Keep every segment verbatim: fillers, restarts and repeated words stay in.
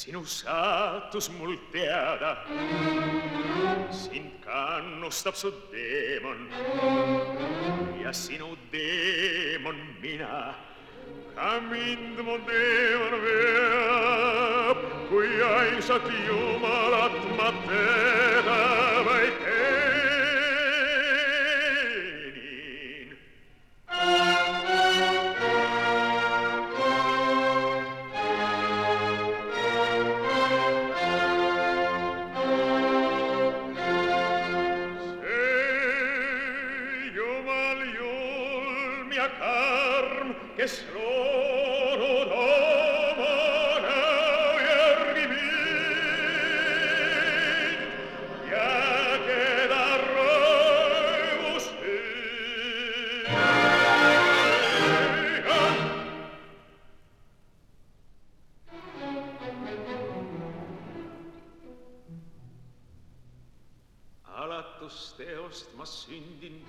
sinu saatus mul teada. Sind kannustab su teemon ja sinu teemon mina. Ka mind mu teemon veab, kui ainsat Jumalat ma teda vaid teenin. Kes loonud oma näo järgi mind ja keda rõõmus hüüan. Alatusteost ma sündinud,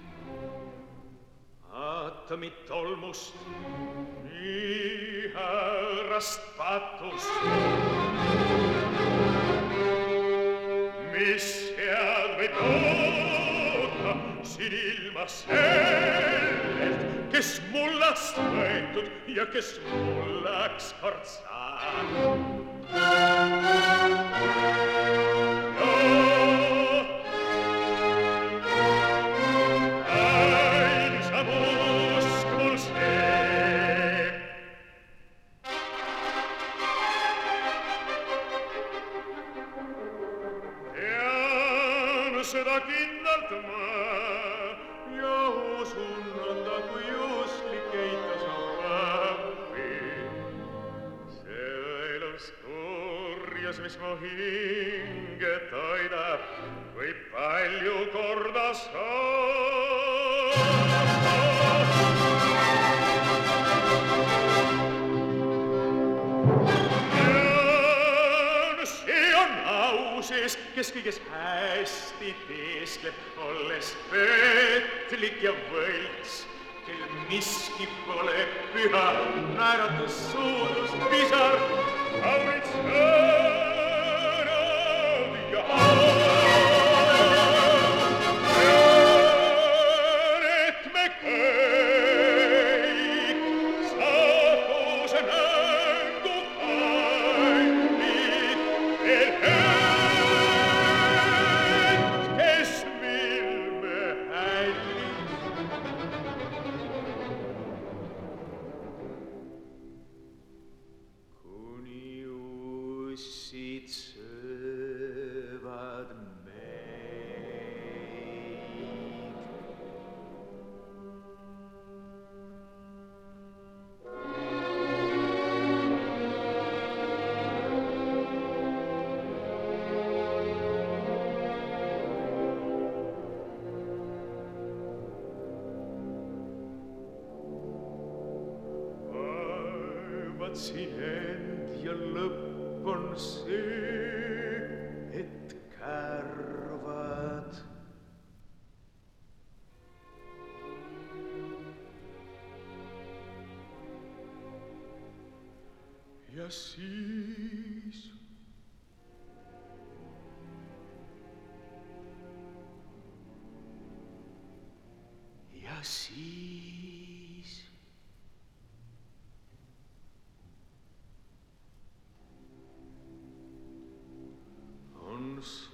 aatomit tolmust, nii häärast patust, mis head võib loota siin ilma sellelt, kes mullast võetud ja kes mullaks kord saab. Seda kindlalt ma ja usun anda, kui usklik eitas on pappi. See õelus kurjus, mis mu hinge toidab, kui palju korda saab. Kes kõiges hästi teeskleb, olles petlik ja võlts, kel miski pole püha, naeratus, suudus, pisar, kaurid sõnad ja tean, et me kõik saatuse mängu kandid, et söövad meid. Vaevatsin end ja lõpp on see, et kärvad. Ja siis ja siis on